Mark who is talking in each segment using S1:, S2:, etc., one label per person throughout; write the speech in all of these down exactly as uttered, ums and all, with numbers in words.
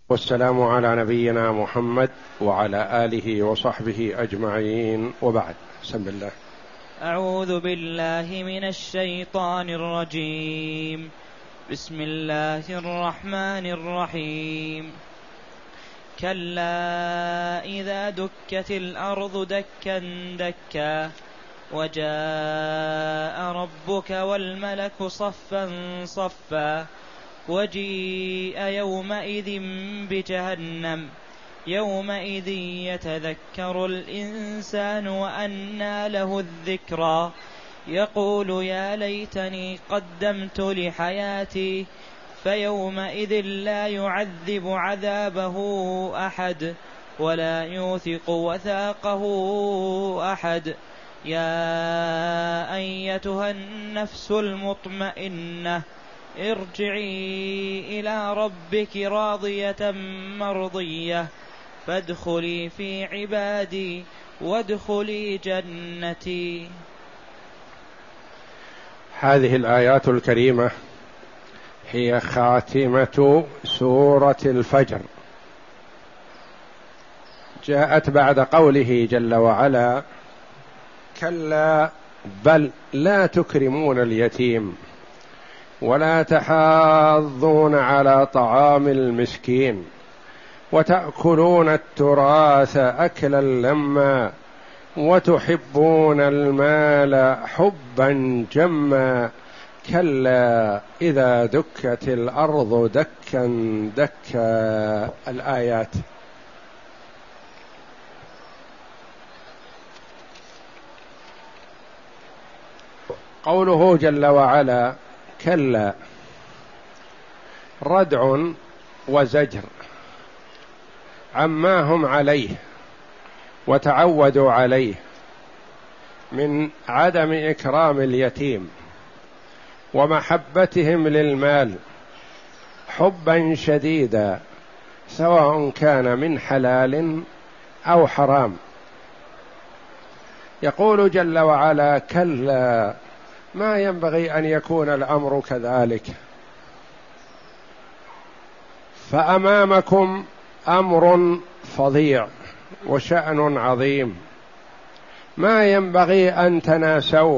S1: والسلام على نبينا محمد وعلى آله وصحبه أجمعين، وبعد. بسم الله.
S2: أعوذ بالله من الشيطان الرجيم. بسم الله الرحمن الرحيم. كلا إذا دكت الأرض دكا دكا وجاء ربك والملك صفا صفا وجيء يومئذ بجهنم يومئذ يتذكر الإنسان وأنى له الذكرى يقول يا ليتني قدمت لحياتي فيومئذ لا يعذب عذابه أحد ولا يوثق وثاقه أحد. يا أيتها النفس المطمئنة ارجعي إلى ربك راضية مرضية فادخلي في عبادي وادخلي جنتي.
S1: هذه الآيات الكريمة هي خاتمة سورة الفجر، جاءت بعد قوله جل وعلا: كلا بل لا تكرمون اليتيم ولا تحاضون على طعام المسكين وتأكلون التراث أكلا لما وتحبون المال حبا جما كلا إذا دكت الأرض دكا دكا. الآيات. قوله جل وعلا كلا ردع وزجر عما هم عليه وتعودوا عليه من عدم إكرام اليتيم ومحبتهم للمال حبا شديدا، سواء كان من حلال أو حرام. يقول جل وعلا: كلا، ما ينبغي أن يكون الأمر كذلك، فأمامكم أمر فظيع وشأن عظيم ما ينبغي أن تناسوه.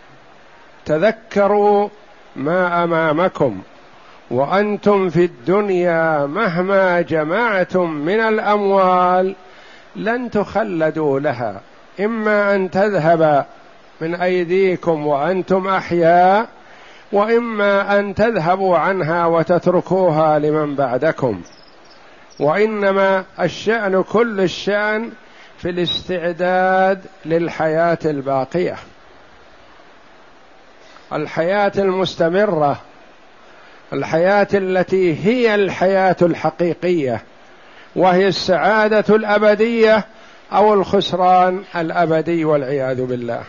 S1: تذكروا ما أمامكم وأنتم في الدنيا مهما جمعتم من الأموال لن تخلدوا لها، إما أن تذهب من أيديكم وأنتم أحياء، وإما أن تذهبوا عنها وتتركوها لمن بعدكم. وإنما الشأن كل الشأن في الاستعداد للحياة الباقية، الحياة المستمرة، الحياة التي هي الحياة الحقيقية، وهي السعادة الأبدية أو الخسران الأبدي والعياذ بالله.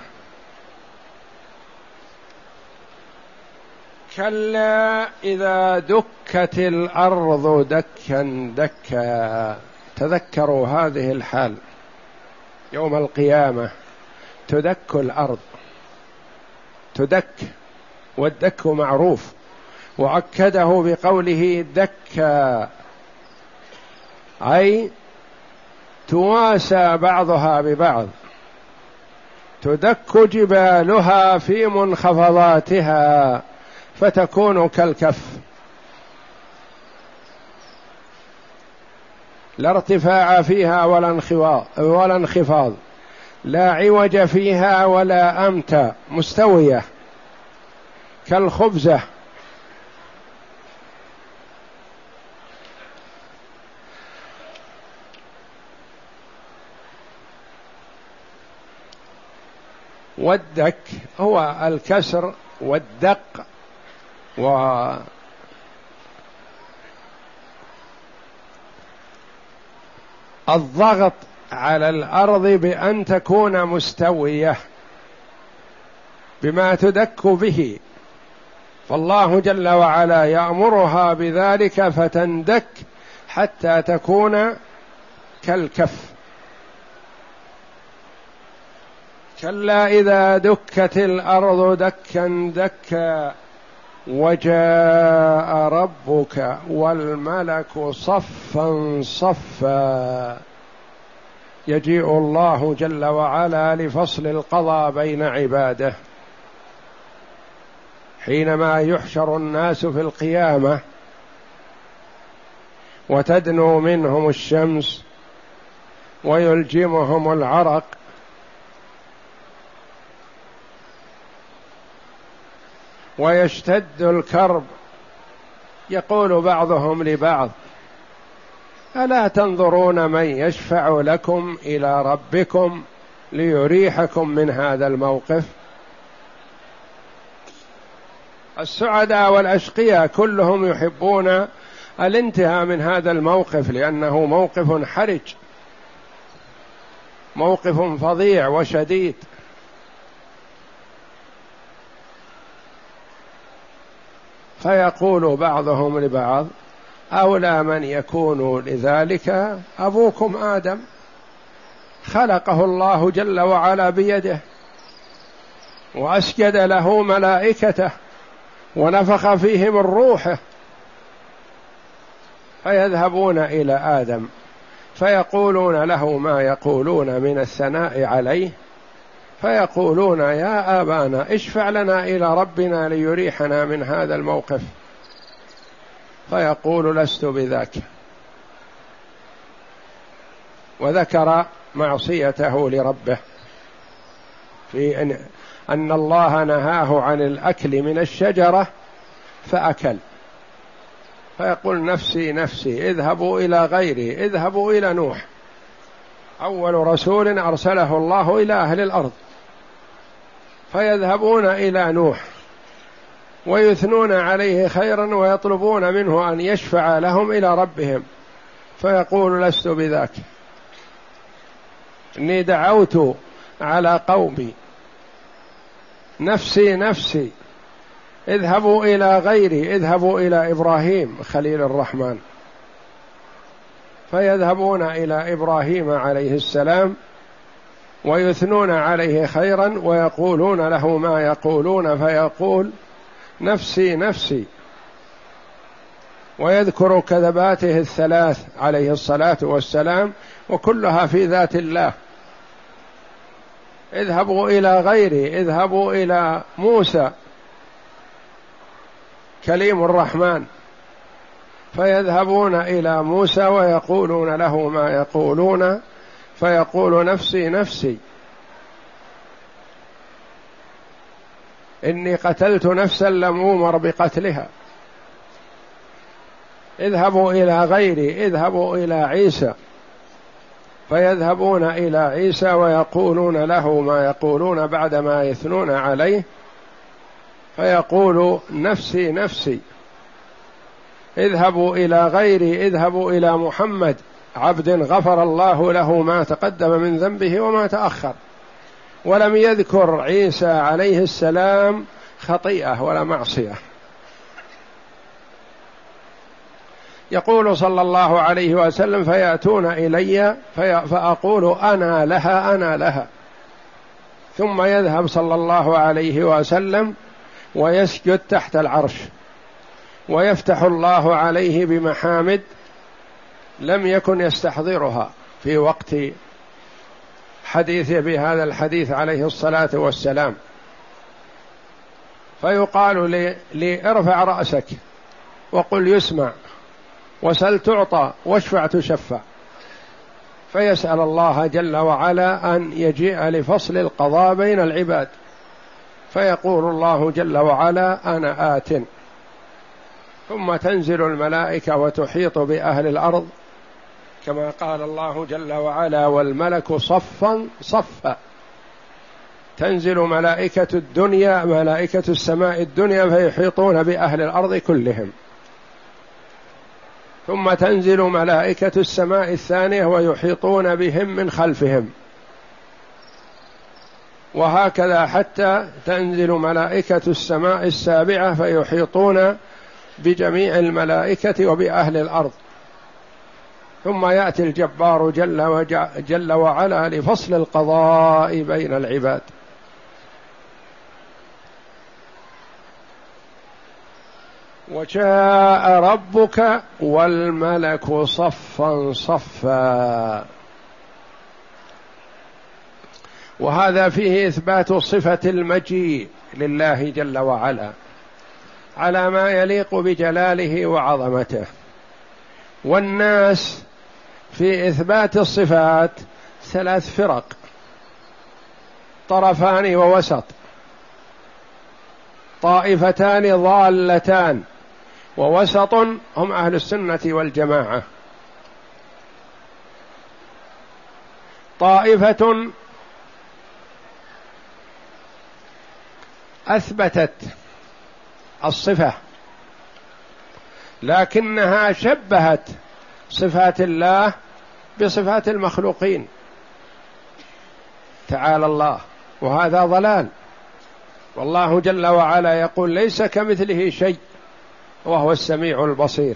S1: كلا إذا دكت الأرض دكا دكا. تذكروا هذه الحال يوم القيامة، تدك الأرض، تدك، والدك معروف، وأكده بقوله دكا، أي تواسى بعضها ببعض، تدك جبالها في منخفضاتها فتكون كالكف، لا ارتفاع فيها ولا انخفاض ولا انخفاض، لا عوج فيها ولا أمتى، مستوية كالخبزة. والدك هو الكسر والدق، والضغط على الأرض بأن تكون مستوية بما تدك به، فالله جل وعلا يأمرها بذلك فتندك حتى تكون كالكف. كلا إذا دكت الأرض دكا دكا وجاء ربك والملك صفا صفا، يجيء الله جل وعلا لفصل القضاء بين عباده حينما يحشر الناس في القيامة وتدنو منهم الشمس ويلجمهم العرق ويشتد الكرب، يقول بعضهم لبعض: ألا تنظرون من يشفع لكم إلى ربكم ليريحكم من هذا الموقف؟ السعداء والأشقياء كلهم يحبون الانتهاء من هذا الموقف، لأنه موقف حرج، موقف فظيع وشديد. فيقول بعضهم لبعض: أولى من يكون لذلك أبوكم آدم، خلقه الله جل وعلا بيده وأسجد له ملائكته ونفخ فيه من روحه، فيذهبون إلى آدم فيقولون له ما يقولون من الثناء عليه، فيقولون: يا آبانا اشفع لنا إلى ربنا ليريحنا من هذا الموقف. فيقول: لست بذاك، وذكر معصيته لربه في أن, أن الله نهاه عن الأكل من الشجرة فأكل، فيقول: نفسي نفسي، اذهبوا إلى غيري، اذهبوا إلى نوح، أول رسول أرسله الله إلى أهل الأرض، فيذهبون إلى نوح ويثنون عليه خيرا ويطلبون منه أن يشفع لهم إلى ربهم، فيقول: لست بذاك، إني دعوت على قومي، نفسي نفسي، اذهبوا إلى غيري، اذهبوا إلى إبراهيم خليل الرحمن. فيذهبون إلى إبراهيم عليه السلام ويثنون عليه خيرا ويقولون له ما يقولون، فيقول: نفسي نفسي، ويذكر كذباته الثلاث عليه الصلاة والسلام وكلها في ذات الله. اذهبوا إلى غيري، اذهبوا إلى موسى كليم الرحمن، فيذهبون إلى موسى ويقولون له ما يقولون، فيقول: نفسي نفسي، إني قتلت نفسا لم أؤمر بقتلها. اذهبوا إلى غيري، اذهبوا إلى عيسى، فيذهبون إلى عيسى ويقولون له ما يقولون بعدما يثنون عليه، فيقول: نفسي نفسي، اذهبوا إلى غيري، اذهبوا إلى محمد عبد غفر الله له ما تقدم من ذنبه وما تأخر. ولم يذكر عيسى عليه السلام خطيئة ولا معصية. يقول صلى الله عليه وسلم: فيأتون إلي فأقول أنا لها أنا لها، ثم يذهب صلى الله عليه وسلم ويسجد تحت العرش ويفتح الله عليه بمحامد لم يكن يستحضرها في وقت حديثه بهذا الحديث عليه الصلاة والسلام، فيقال لي, لي ارفع رأسك وقل يسمع، وسل تعطى، واشفع تشفع. فيسأل الله جل وعلا أن يجيء لفصل القضاء بين العباد، فيقول الله جل وعلا: أنا آت. ثم تنزل الملائكة وتحيط بأهل الأرض، كما قال الله جل وعلا: والملك صفا صفا. تنزل ملائكة الدنيا، ملائكة السماء الدنيا، فيحيطون بأهل الأرض كلهم. ثم تنزل ملائكة السماء الثانية ويحيطون بهم من خلفهم، وهكذا حتى تنزل ملائكة السماء السابعة فيحيطون بجميع الملائكة وبأهل الأرض. ثم يأتي الجبار جل, جل وعلا لفصل القضاء بين العباد. وجاء ربك والملك صفا صفا، وهذا فيه إثبات صفة المجيء لله جل وعلا على ما يليق بجلاله وعظمته. والناس في إثبات الصفات ثلاث فرق، طرفان ووسط، طائفتان ضالتان، ووسط هم أهل السنة والجماعة. طائفة أثبتت الصفة لكنها شبهت صفات الله بصفات المخلوقين تعالى الله، وهذا ضلال. والله جل وعلا يقول ليس كمثله شيء وهو السميع البصير.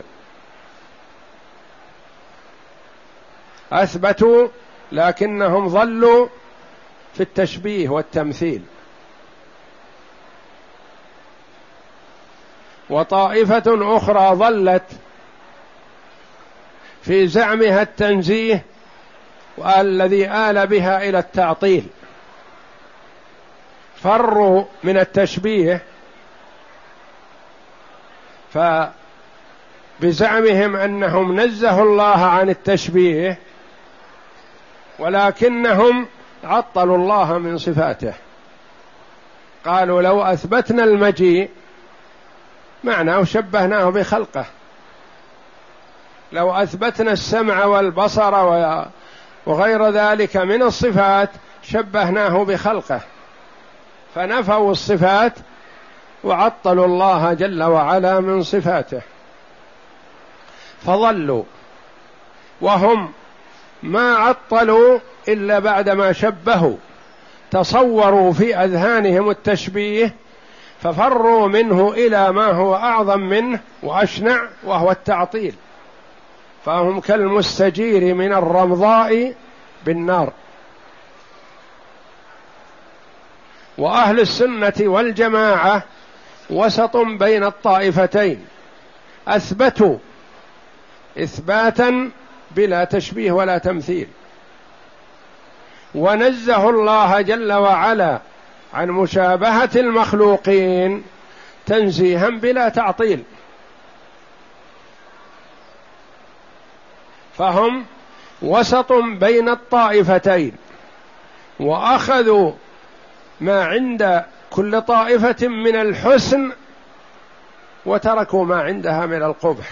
S1: أثبتوا لكنهم ضلوا في التشبيه والتمثيل. وطائفة أخرى ضلت في زعمها التنزيه والذي آل بها إلى التعطيل، فروا من التشبيه فبزعمهم أنهم نزهوا الله عن التشبيه ولكنهم عطلوا الله من صفاته. قالوا لو أثبتنا المجيء معناه شبهناه بخلقه، لو أثبتنا السمع والبصر وغير ذلك من الصفات شبهناه بخلقه، فنفوا الصفات وعطلوا الله جل وعلا من صفاته فضلوا. وهم ما عطلوا إلا بعدما شبهوا، تصوروا في أذهانهم التشبيه ففروا منه إلى ما هو أعظم منه وأشنع وهو التعطيل، فهم كالمستجير من الرمضاء بالنار. وأهل السنة والجماعة وسط بين الطائفتين، أثبتوا إثباتا بلا تشبيه ولا تمثيل، ونزهوا الله جل وعلا عن مشابهة المخلوقين تنزيها بلا تعطيل. فهم وسط بين الطائفتين، وأخذوا ما عند كل طائفة من الحسن وتركوا ما عندها من القبح.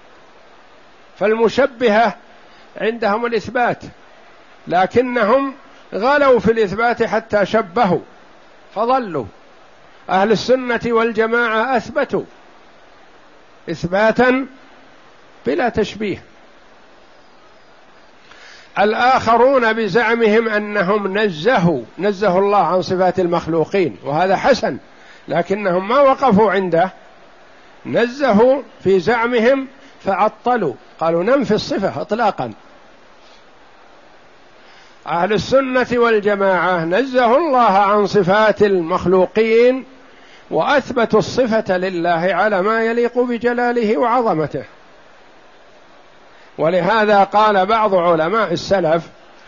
S1: فالمشبهة عندهم الإثبات لكنهم غلوا في الإثبات حتى شبهوا فضلوا. أهل السنة والجماعة أثبتوا إثباتا بلا تشبيه. الآخرون بزعمهم أنهم نزهوا نزهوا الله عن صفات المخلوقين، وهذا حسن، لكنهم ما وقفوا عنده، نزهوا في زعمهم فعطلوا، قالوا ننفي الصفة إطلاقا. أهل السنة والجماعة نزهوا الله عن صفات المخلوقين وأثبتوا الصفة لله على ما يليق بجلاله وعظمته. ولهذا قال بعض علماء السلف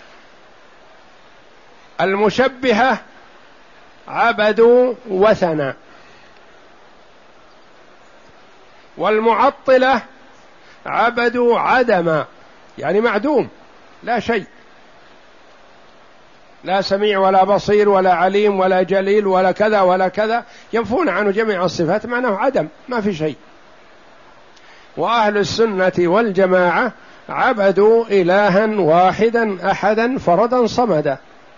S1: المشبهة عبدوا وثنا، والمعطلة عبدوا عدما، يعني معدوم لا شيء، لا سميع ولا بصير ولا عليم ولا جليل ولا كذا ولا كذا، ينفون عنه جميع الصفات، معناه عدم، ما في شيء. وأهل السنة والجماعة عبدوا إلها واحدا أحدا فردا صمدا،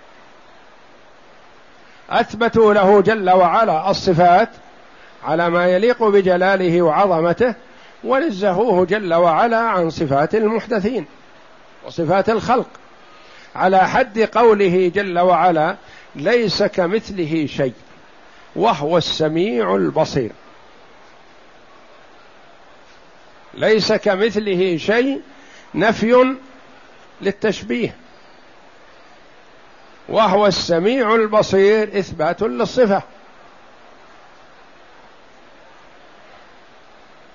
S1: أثبتوا له جل وعلا الصفات على ما يليق بجلاله وعظمته، ونزهوه جل وعلا عن صفات المحدثين وصفات الخلق، على حد قوله جل وعلا ليس كمثله شيء وهو السميع البصير. ليس كمثله شيء نفي للتشبيه، وهو السميع البصير إثبات للصفة.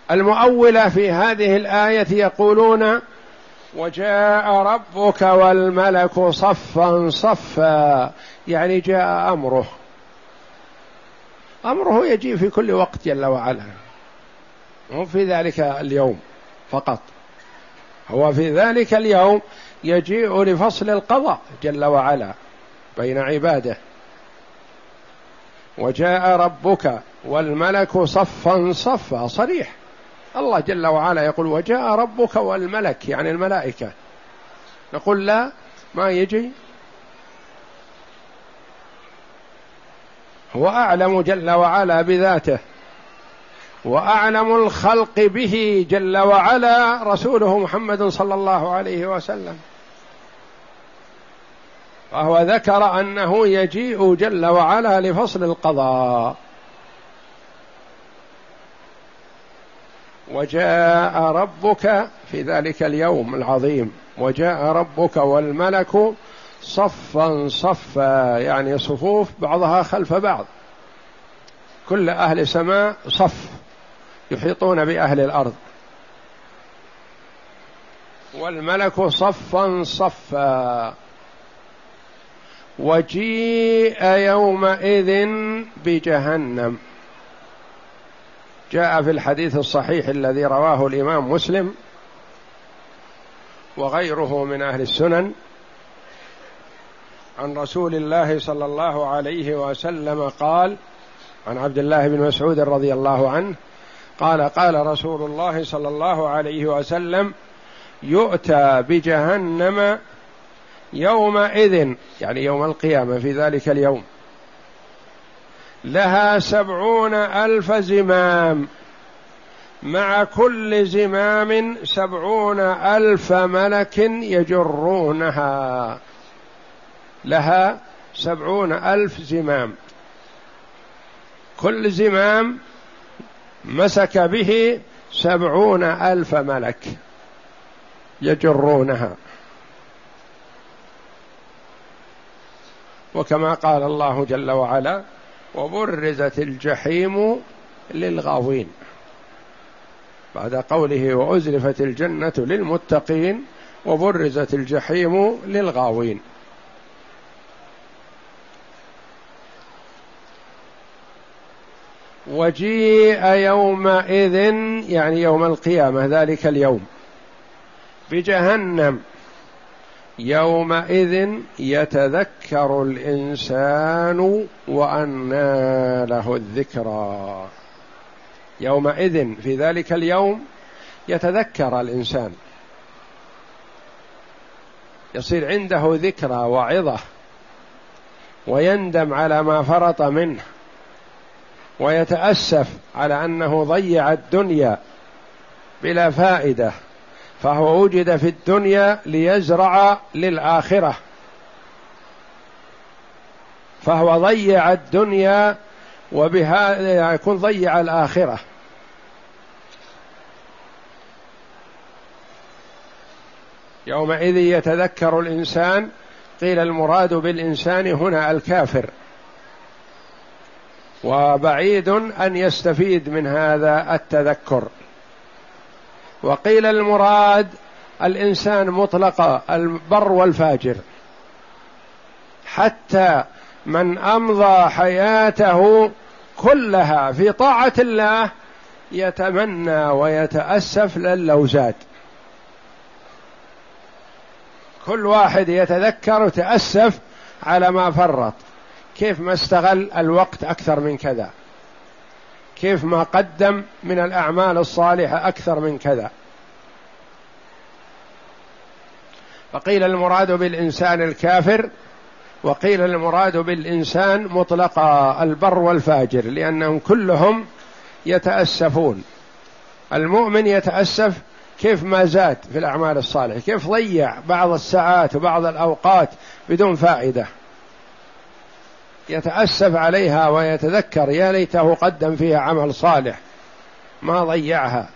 S1: المؤولة في هذه الآية يقولون وجاء ربك والملك صفا صفا، يعني جاء أمره. أمره يجي في كل وقت جل وعلا، مو في ذلك اليوم فقط، هو في ذلك اليوم يجيء لفصل القضاء جل وعلا بين عباده. وجاء ربك والملك صفا صفا، صريح، الله جل وعلا يقول وجاء ربك والملك، يعني الملائكة. نقول لا، ما يجي، هو أعلم جل وعلا بذاته، وأعلم الخلق به جل وعلا رسوله محمد صلى الله عليه وسلم، فهو ذكر أنه يجيء جل وعلا لفصل القضاء. وجاء ربك في ذلك اليوم العظيم، وجاء ربك والملك صفا صفا، يعني صفوف بعضها خلف بعض، كل أهل سماء صف يحيطون بأهل الأرض، والملك صفا صفا. وجيء يومئذ بجهنم، جاء في الحديث الصحيح الذي رواه الإمام مسلم وغيره من أهل السنن عن رسول الله صلى الله عليه وسلم قال، عن عبد الله بن مسعود رضي الله عنه قال قال رسول الله صلى الله عليه وسلم يؤتى بجهنم يومئذ، يعني يوم القيامة في ذلك اليوم، لها سبعون ألف زمام، مع كل زمام سبعون ألف ملك يجرونها، لها سبعون ألف زمام، كل زمام مسك به سبعون ألف ملك يجرونها. وكما قال الله جل وعلا وبرزت الجحيم للغاوين، بعد قوله وأزلفت الجنة للمتقين وبرزت الجحيم للغاوين. وجيء يومئذ، يعني يوم القيامة ذلك اليوم، بجهنم، يومئذ يتذكر الإنسان وأنى له الذكرى. يومئذ في ذلك اليوم يتذكر الإنسان، يصير عنده ذكرى وعظة، ويندم على ما فرط منه، ويتأسف على أنه ضيع الدنيا بلا فائدة، فهو وجد في الدنيا ليزرع للآخرة، فهو ضيع الدنيا وبهذا يكون ضيع الآخرة. يومئذ يتذكر الإنسان، قيل المراد بالإنسان هنا الكافر، وبعيد أن يستفيد من هذا التذكر. وقيل المراد الإنسان مطلقا، البر والفاجر، حتى من أمضى حياته كلها في طاعة الله يتمنى ويتأسف لو زاد. كل واحد يتذكر وتأسف على ما فرط، كيف ما استغل الوقت أكثر من كذا، كيف ما قدم من الأعمال الصالحة أكثر من كذا. فقيل المراد بالإنسان الكافر، وقيل المراد بالإنسان مطلقا البر والفاجر، لأنهم كلهم يتأسفون. المؤمن يتأسف كيف ما زاد في الأعمال الصالحة، كيف ضيع بعض الساعات وبعض الأوقات بدون فائدة، يتأسف عليها ويتذكر يا ليته قدم فيها عمل صالح ما ضيعها.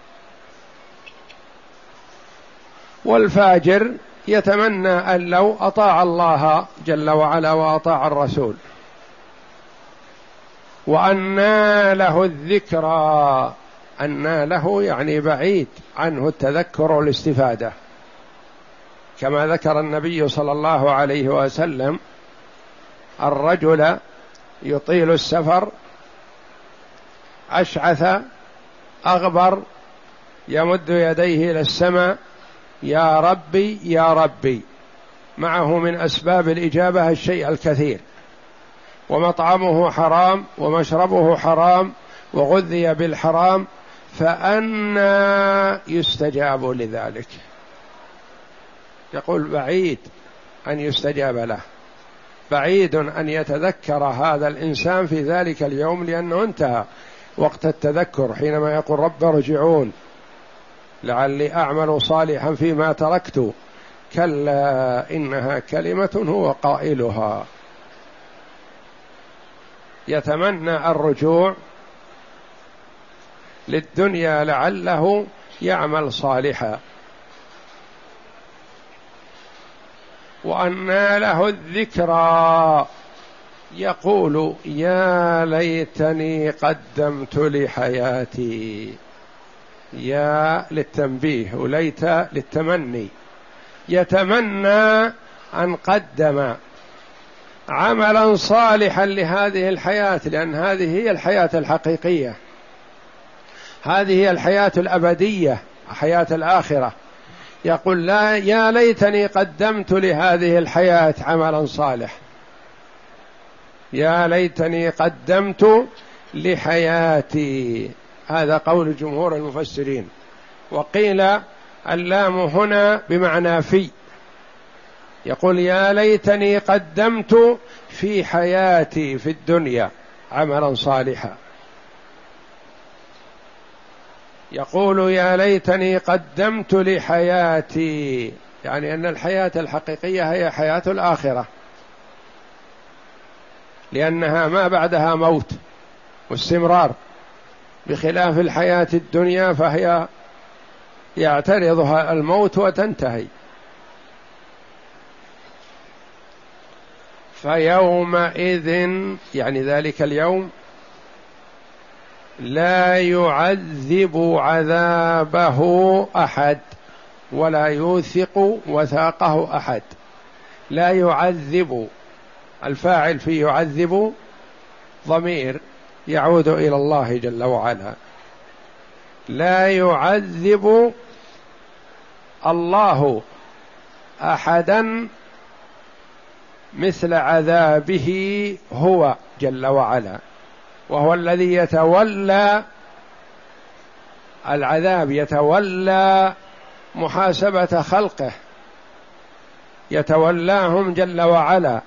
S1: والفاجر يتمنى أن لو أطاع الله جل وعلا وأطاع الرسول، وأنى له الذكرى، أن له يعني بعيد عنه التذكر والاستفادة، كما ذكر النبي صلى الله عليه وسلم الرجل يطيل السفر أشعث أغبر يمد يديه إلى السماء يا ربي يا ربي، معه من أسباب الإجابة الشيء الكثير، ومطعمه حرام ومشربه حرام وغذي بالحرام، فأنى يستجاب لذلك؟ يقول بعيد أن يستجاب له، بعيد أن يتذكر هذا الإنسان في ذلك اليوم، لأنه انتهى وقت التذكر حينما يقول رب ارجعون لعلي أعمل صالحا فيما تركت، كلا إنها كلمة هو قائلها. يتمنى الرجوع للدنيا لعله يعمل صالحا، وأنى له الذكرى يقول يا ليتني قدمت لحياتي، يا للتنبيه وليت للتمني، يتمنى أن قدم عملا صالحا لهذه الحياة، لأن هذه هي الحياة الحقيقية، هذه هي الحياة الأبدية، حياة الآخرة. يقول لا يا ليتني قدمت لهذه الحياة عملا صالح، يا ليتني قدمت لحياتي، هذا قول جمهور المفسرين. وقيل اللام هنا بمعنى في، يقول يا ليتني قدمت في حياتي في الدنيا عملا صالحا، يقول يا ليتني قدمت لحياتي، يعني أن الحياة الحقيقية هي حياة الآخرة، لأنها ما بعدها موت واستمرار، بخلاف الحياة الدنيا فهي يعترضها الموت وتنتهي. فيومئذ يعني ذلك اليوم لا يعذب عذابه أحد ولا يوثق وثاقه أحد. لا يعذب، الفاعل في يعذب ضمير يعود إلى الله جل وعلا، لا يعذب الله أحدا مثل عذابه هو جل وعلا، وهو الذي يتولى العذاب، يتولى محاسبة خلقه، يتولاهم جل وعلا.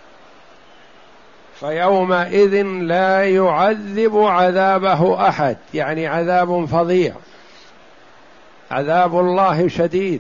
S1: فيومئذ لا يعذب عذابه أحد، يعني عذاب فظيع، عذاب الله شديد.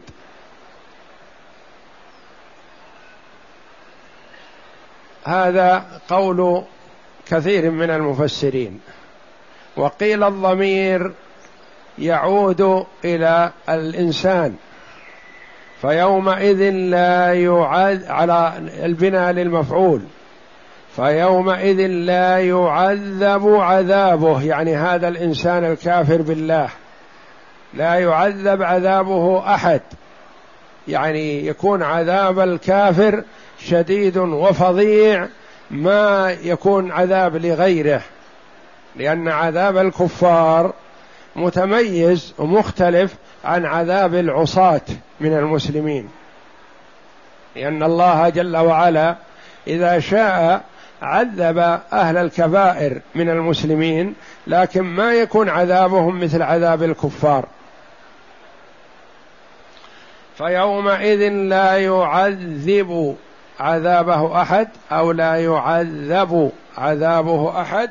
S1: هذا قول كثير من المفسرين. وقيل الضمير يعود إلى الإنسان، فيومئذ لا يعذب على البناء للمفعول، فيومئذ لا يعذب عذابه، يعني هذا الإنسان الكافر بالله لا يعذب عذابه أحد، يعني يكون عذاب الكافر شديد وفظيع ما يكون عذاب لغيره، لأن عذاب الكفار متميز ومختلف عن عذاب العصاة من المسلمين، لأن الله جل وعلا إذا شاء عذب أهل الكبائر من المسلمين، لكن ما يكون عذابهم مثل عذاب الكفار. فيومئذ لا يعذب عذابه أحد أو لا يعذب عذابه أحد،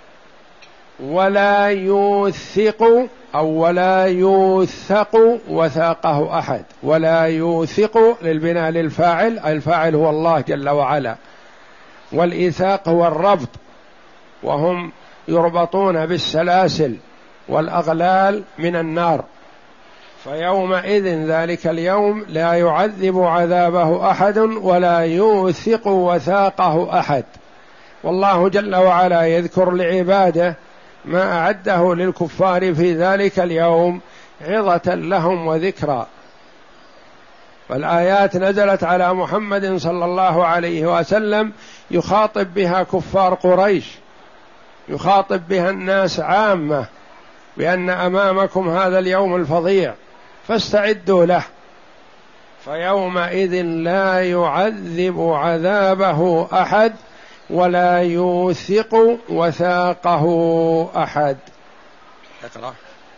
S1: ولا يوثق أو ولا يوثق وثاقه أحد. ولا يوثق للبناء للفاعل، الفاعل هو الله جل وعلا، والإيثاق هو الربط، وهم يربطون بالسلاسل والأغلال من النار. فيومئذ لذلك اليوم لا يعذب عذابه أحد ولا يوثق وثاقه أحد. والله جل وعلا يذكر لعباده ما أعده للكفار في ذلك اليوم عظة لهم وذكرى. والآيات نزلت على محمد صلى الله عليه وسلم يخاطب بها كفار قريش، يخاطب بها الناس عامة، بأن أمامكم هذا اليوم الفظيع فاستعدوا له، فيومئذ لا يعذب عذابه أحد ولا يوثق وثاقه أحد. اقرأ.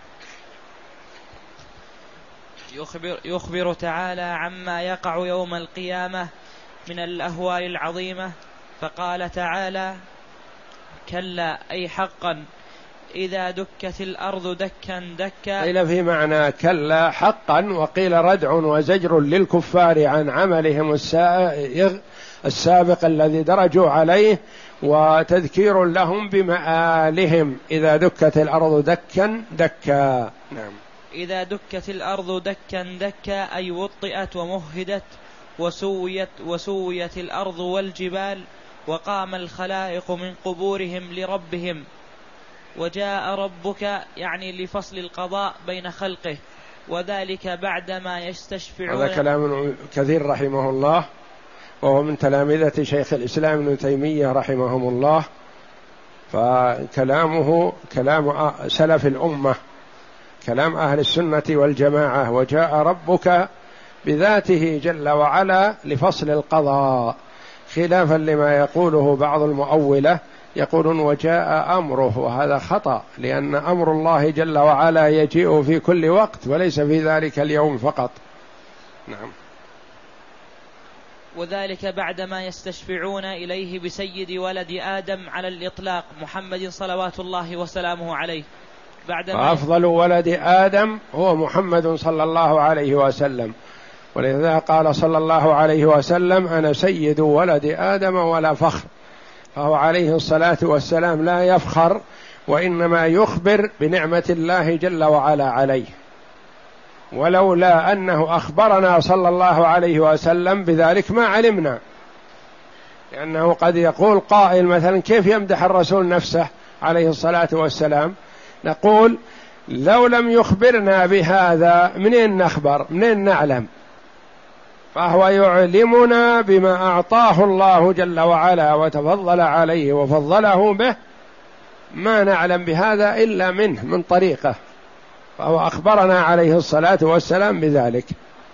S2: يخبر, يخبر تعالى عما يقع يوم القيامة من الأهوال العظيمة، فقال تعالى: كلا أي حقا إذا دكت الأرض دكا دكا.
S1: قيل في معنى كلا حقا، وقيل ردع وزجر للكفار عن عملهم السابق الذي درجوا عليه، وتذكير لهم بمآلهم إذا دكت الأرض دكا دكا. نعم.
S2: إذا دكت الأرض دكا دكا أي وطئت ومهدت وسويت وسويت الأرض والجبال، وقام الخلائق من قبورهم لربهم، وجاء ربك يعني لفصل القضاء بين خلقه، وذلك بعدما يستشفعون.
S1: هذا كلام كثير رحمه الله، وهو من تلامذة شيخ الإسلام ابن تيمية رحمهم الله، فكلامه كلام سلف الأمة، كلام أهل السنة والجماعة. وجاء ربك بذاته جل وعلا لفصل القضاء، خلافا لما يقوله بعض المؤولة، يقولون وجاء أمره، وهذا خطأ، لأن أمر الله جل وعلا يجيء في كل وقت وليس في ذلك اليوم فقط. نعم.
S2: وذلك بعدما يستشفعون إليه بسيد ولد آدم على الإطلاق محمد صلوات الله وسلامه عليه.
S1: فأفضل ولد آدم هو محمد صلى الله عليه وسلم، ولذا قال صلى الله عليه وسلم: أنا سيد ولد آدم ولا فخر. فهو عليه الصلاة والسلام لا يفخر، وإنما يخبر بنعمة الله جل وعلا عليه، ولولا أنه أخبرنا صلى الله عليه وسلم بذلك ما علمنا. لأنه قد يقول قائل مثلا: كيف يمدح الرسول نفسه عليه الصلاة والسلام؟ نقول: لو لم يخبرنا بهذا منين نخبر، منين نعلم؟ فهو يعلمنا بما أعطاه الله جل وعلا وتفضل عليه وفضله به، ما نعلم بهذا إلا منه، من طريقه، فهو أخبرنا عليه الصلاة والسلام بذلك.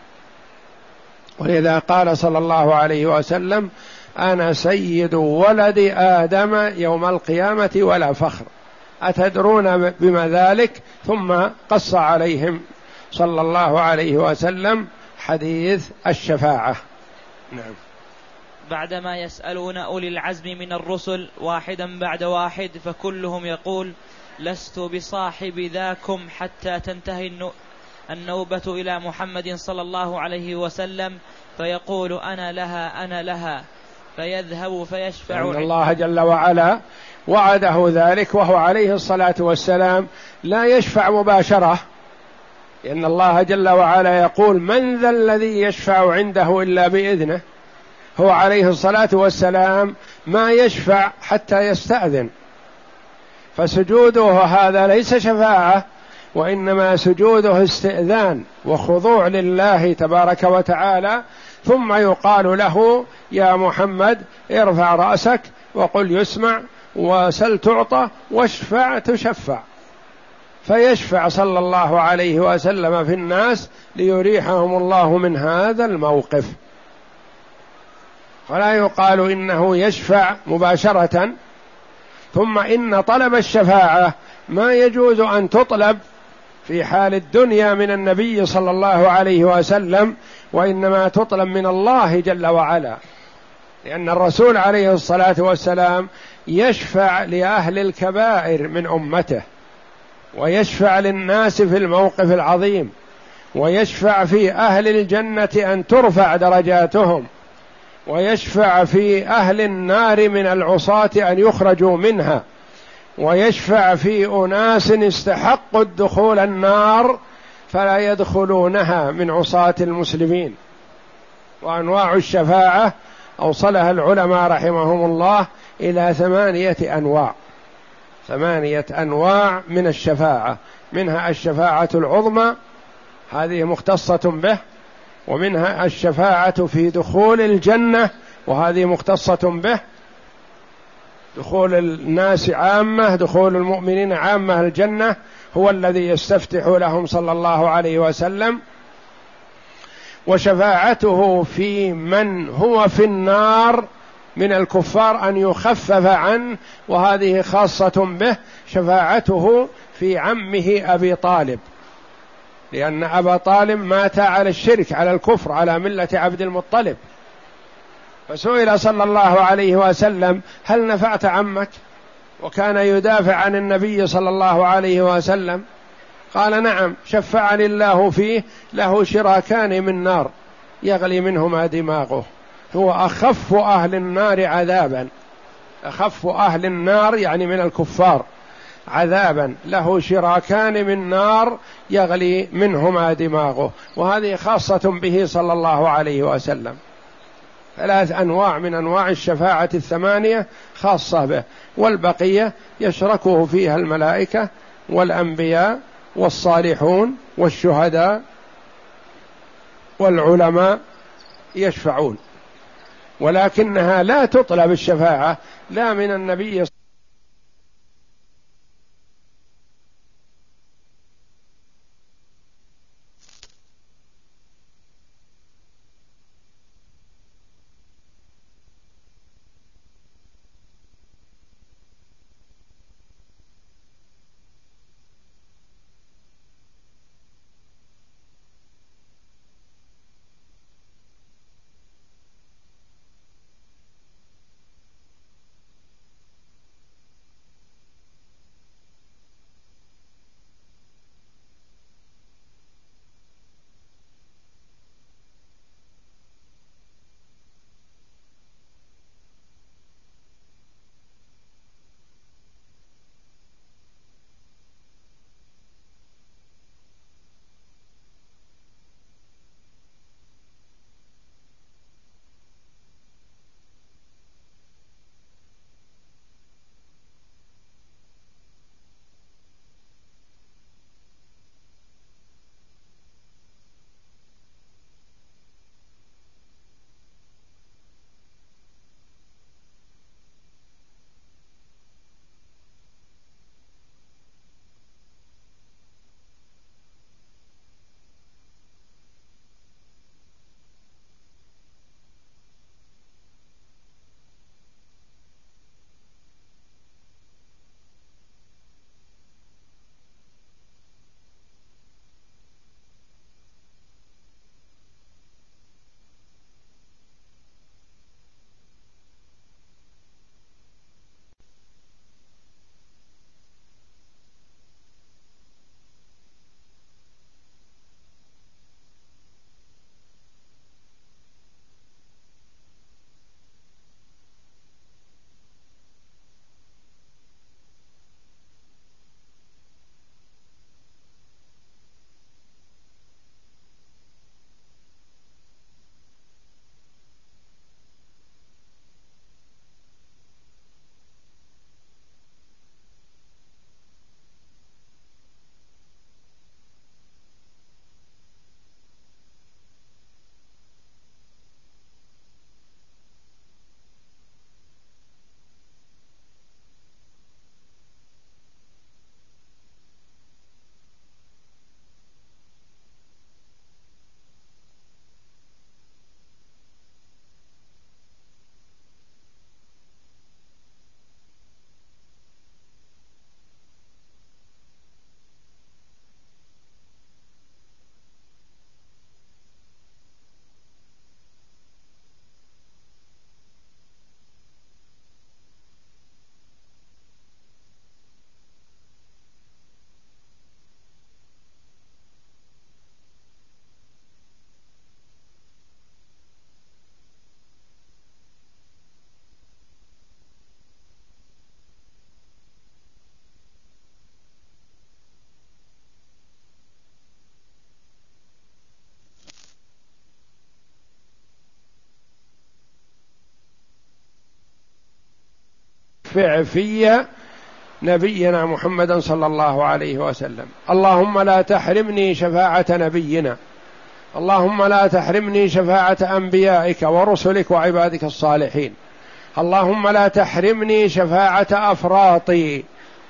S1: ولذا قال صلى الله عليه وسلم: أنا سيد ولد آدم يوم القيامة ولا فخر. أتدرون بما ذلك؟ ثم قص عليهم صلى الله عليه وسلم حديث الشفاعة. نعم.
S2: بعدما يسألون أولي العزم من الرسل واحدا بعد واحد، فكلهم يقول: لست بصاحب ذاكم حتى تنتهي النوبة إلى محمد صلى الله عليه وسلم، فيقول: أنا لها أنا لها، فيذهب فيشفع.
S1: إن الله جل وعلا وعده ذلك، وهو عليه الصلاة والسلام لا يشفع مباشرة، لأن الله جل وعلا يقول: من ذا الذي يشفع عنده إلا بإذنه. هو عليه الصلاة والسلام ما يشفع حتى يستأذن، فسجوده هذا ليس شفاعة، وإنما سجوده استئذان وخضوع لله تبارك وتعالى. ثم يقال له: يا محمد ارفع رأسك وقل يسمع، وسل تعطى، واشفع تشفع. فيشفع صلى الله عليه وسلم في الناس ليريحهم الله من هذا الموقف، فلا يقال إنه يشفع مباشرة. ثم إن طلب الشفاعة ما يجوز أن تطلب في حال الدنيا من النبي صلى الله عليه وسلم، وإنما تطلب من الله جل وعلا، لأن الرسول عليه الصلاة والسلام يشفع لأهل الكبائر من أمته، ويشفع للناس في الموقف العظيم، ويشفع في أهل الجنة أن ترفع درجاتهم، ويشفع في أهل النار من العصاة أن يخرجوا منها، ويشفع في أناس استحقوا الدخول النار فلا يدخلونها من عصاة المسلمين. وأنواع الشفاعة أوصلها العلماء رحمهم الله إلى ثمانية أنواع. ثمانية أنواع من الشفاعة، منها الشفاعة العظمى هذه مختصة به، ومنها الشفاعة في دخول الجنة وهذه مختصة به، دخول الناس عامة، دخول المؤمنين عامة الجنة هو الذي يستفتح لهم صلى الله عليه وسلم. وشفاعته في من هو في النار من الكفار أن يخفف عنه، وهذه خاصة به، شفاعته في عمه أبي طالب، لأن أبا طالب مات على الشرك على الكفر على ملة عبد المطلب، فسئل صلى الله عليه وسلم هل نفعت عمك؟ وكان يدافع عن النبي صلى الله عليه وسلم، قال نعم شفعني الله فيه، له شراكان من نار يغلي منهما دماغه، هو أخف أهل النار عذابا، أخف أهل النار يعني من الكفار عذابا، له شراكان من نار يغلي منهما دماغه، وهذه خاصة به صلى الله عليه وسلم. ثلاث أنواع من أنواع الشفاعة الثمانية خاصة به، والبقية يشركه فيها الملائكة والأنبياء والصالحون والشهداء والعلماء يشفعون، ولكنها لا تطلب الشفاعة لا من النبي يشفع في نبينا محمدا صلى الله عليه وسلم. اللهم لا تحرمني شفاعة نبينا، اللهم لا تحرمني شفاعة أنبيائك ورسلك وعبادك الصالحين، اللهم لا تحرمني شفاعة أفراطي،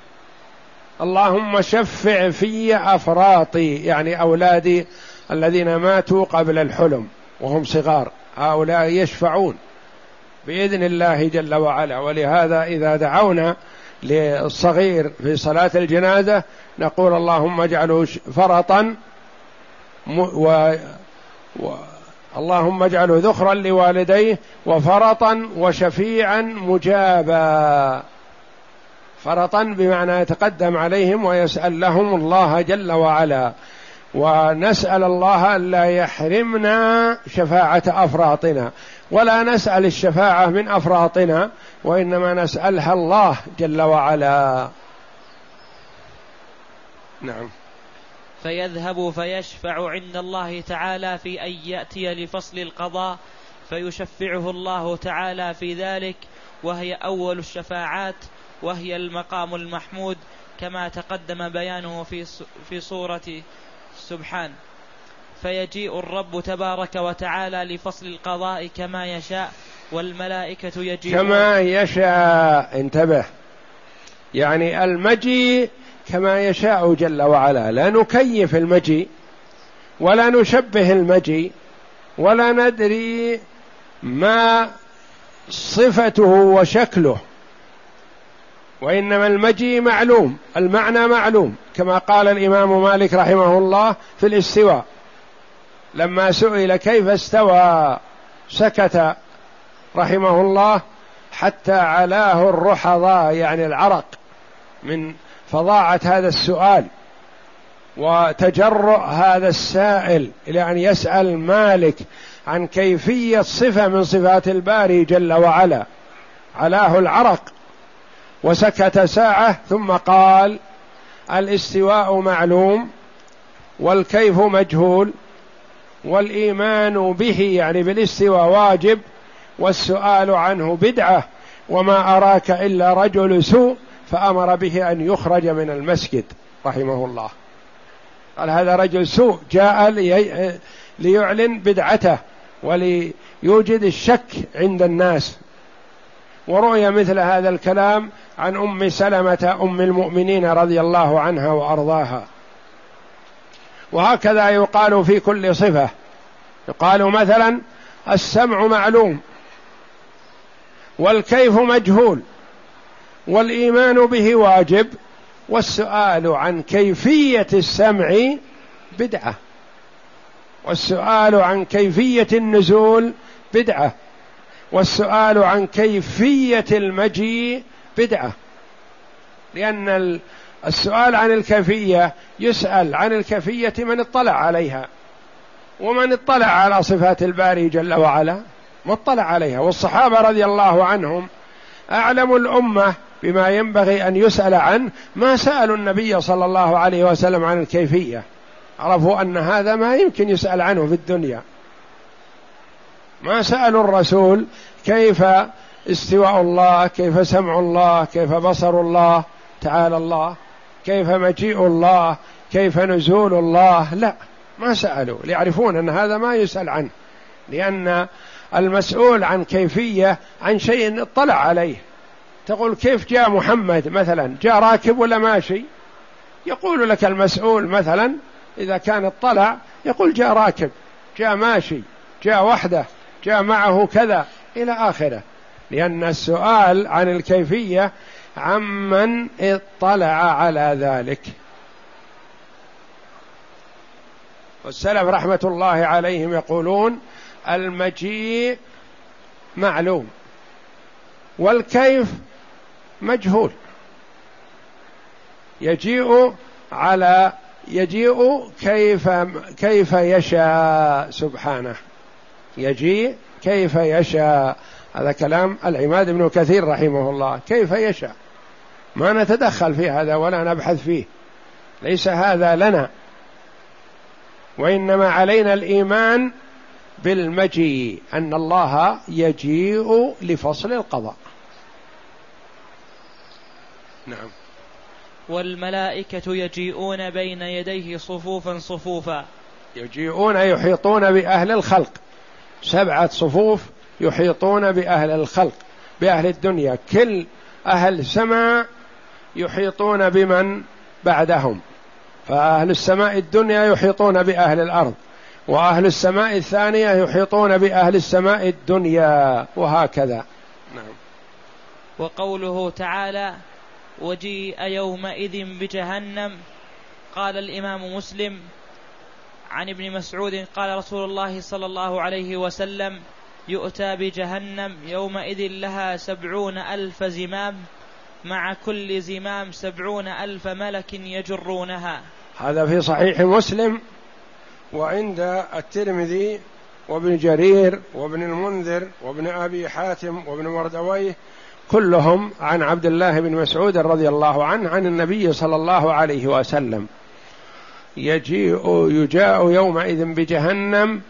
S1: اللهم شفع في أفراطي يعني أولادي الذين ماتوا قبل الحلم وهم صغار، هؤلاء يشفعون بإذن الله جل وعلا. ولهذا إذا دعونا للصغير في صلاة الجنازة نقول اللهم اجعله فرطا و... و... اللهم اجعله ذخرا لوالديه وفرطا وشفيعا مجابا. فرطا بمعنى يتقدم عليهم ويسأل لهم الله جل وعلا، ونسأل الله ألا يحرمنا شفاعة أفراطنا، ولا نسأل الشفاعة من أفراطنا وإنما نسألها الله جل وعلا. نعم.
S2: فيذهب فيشفع عند الله تعالى في أن يأتي لفصل القضاء فيشفعه الله تعالى في ذلك، وهي أول الشفاعات، وهي المقام المحمود كما تقدم بيانه في في سورة سبحان. فيجيء الرب تبارك وتعالى لفصل القضاء كما يشاء، والملائكة يجيء
S1: كما يشاء. انتبه، يعني المجيء كما يشاء جل وعلا، لا نكيف المجيء ولا نشبه المجيء ولا ندري ما صفته وشكله، وإنما المجيء معلوم، المعنى معلوم، كما قال الإمام مالك رحمه الله في الاستواء لما سئل كيف استوى سكت رحمه الله حتى علاه الرحضاء، يعني العرق من فظاعة هذا السؤال وتجرؤ هذا السائل إلى أن يسأل مالك عن كيفية صفة من صفات الباري جل وعلا، علاه العرق وسكت ساعة ثم قال الاستواء معلوم والكيف مجهول والإيمان به يعني بالاستواء واجب والسؤال عنه بدعة وما أراك إلا رجل سوء، فأمر به أن يخرج من المسجد رحمه الله. قال هذا رجل سوء جاء لي ليعلن بدعته وليوجد الشك عند الناس. ورؤي مثل هذا الكلام عن أم سلمة أم المؤمنين رضي الله عنها وأرضاها. وهكذا يقال في كل صفة، يقال مثلا السمع معلوم والكيف مجهول والإيمان به واجب والسؤال عن كيفية السمع بدعة، والسؤال عن كيفية النزول بدعة، والسؤال عن كيفية المجيء بدعة، لأن السؤال عن الكيفية يسأل عن الكيفية من اطلع عليها، ومن اطلع على صفات الباري جل وعلا مطلع عليها. والصحابة رضي الله عنهم أعلم الأمة بما ينبغي أن يسأل عنه، ما سألوا النبي صلى الله عليه وسلم عن الكيفية، عرفوا أن هذا ما يمكن يسأل عنه في الدنيا. ما سألوا الرسول كيف استواء الله، كيف سمع الله، كيف بصر الله تعالى الله، كيف مجيء الله، كيف نزول الله، لا ما سألوا، ليعرفون أن هذا ما يسأل عنه، لأن المسؤول عن كيفية عن شيء اطلع عليه. تقول كيف جاء محمد مثلا، جاء راكب ولا ماشي؟ يقول لك المسؤول مثلا إذا كان اطلع يقول جاء راكب، جاء ماشي، جاء وحده، جاء معه كذا إلى آخره، لأن السؤال عن الكيفية عمن اطلع على ذلك. والسلف رحمة الله عليهم يقولون المجيء معلوم والكيف مجهول، يجيء على يجيء كيف كيف يشاء سبحانه، يجيء كيف يشاء. هذا كلام العماد بن كثير رحمه الله، كيف يشاء، ما نتدخل في هذا ولا نبحث فيه، ليس هذا لنا، وإنما علينا الإيمان بالمجيء، أن الله يجيء لفصل القضاء. نعم.
S2: والملائكة يجيئون بين يديه صفوفا صفوفا.
S1: يجيئون يحيطون بأهل الخلق، سبعة صفوف يحيطون بأهل الخلق، بأهل الدنيا، كل أهل السماء يحيطون بمن بعدهم، فأهل السماء الدنيا يحيطون بأهل الأرض، وأهل السماء الثانية يحيطون بأهل السماء الدنيا، وهكذا. نعم.
S2: وقوله تعالى: وجيء يومئذ بجهنم. قال الإمام مسلم عن ابن مسعود قال رسول الله صلى الله عليه وسلم: يؤتى بجهنم يومئذ لها سبعون ألف زمام، مع كل زمام سبعون ألف ملك يجرونها.
S1: هذا في صحيح مسلم، وعند الترمذي وابن جرير وابن المنذر وابن أبي حاتم وابن مردويه، كلهم عن عبد الله بن مسعود رضي الله عنه عن النبي صلى الله عليه وسلم: يجيء يجاء يومئذ بجهنم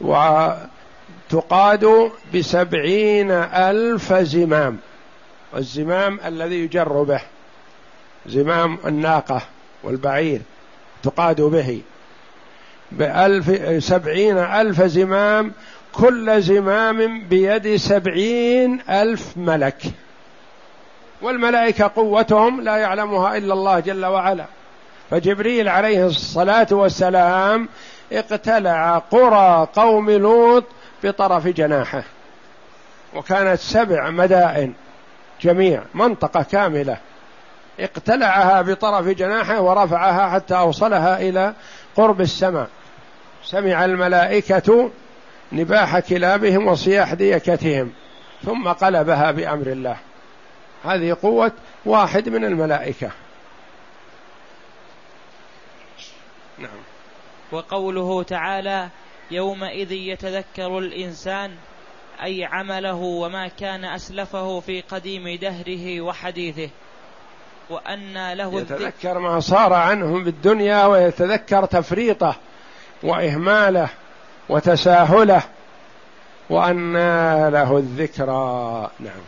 S1: وتقاد بسبعين ألف زمام، والزمام الذي يجر به زمام الناقة والبعير تقاد به بألف سبعين ألف زمام، كل زمام بيد سبعين ألف ملك، والملائكة قوتهم لا يعلمها إلا الله جل وعلا. فجبريل عليه الصلاة والسلام اقتلع قرى قوم لوط بطرف جناحه، وكانت سبع مدائن جميع منطقة كاملة، اقتلعها بطرف جناحه ورفعها حتى أوصلها إلى قرب السماء، سمع الملائكة نباح كلابهم وصياح ديكتهم، ثم قلبها بأمر الله. هذه قوة واحد من الملائكة. نعم.
S2: وقوله تعالى: يومئذ يتذكر الإنسان، أي عمله وما كان أسلفه في قديم دهره وحديثه، وأن له
S1: يتذكر ما صار عنهم بالدنيا، ويتذكر تفريطه وإهماله وتساهله، وأن له الذكرى. نعم.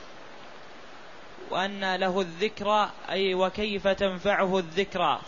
S2: وأن له الذكرى، أي وكيف تنفعه الذكرى.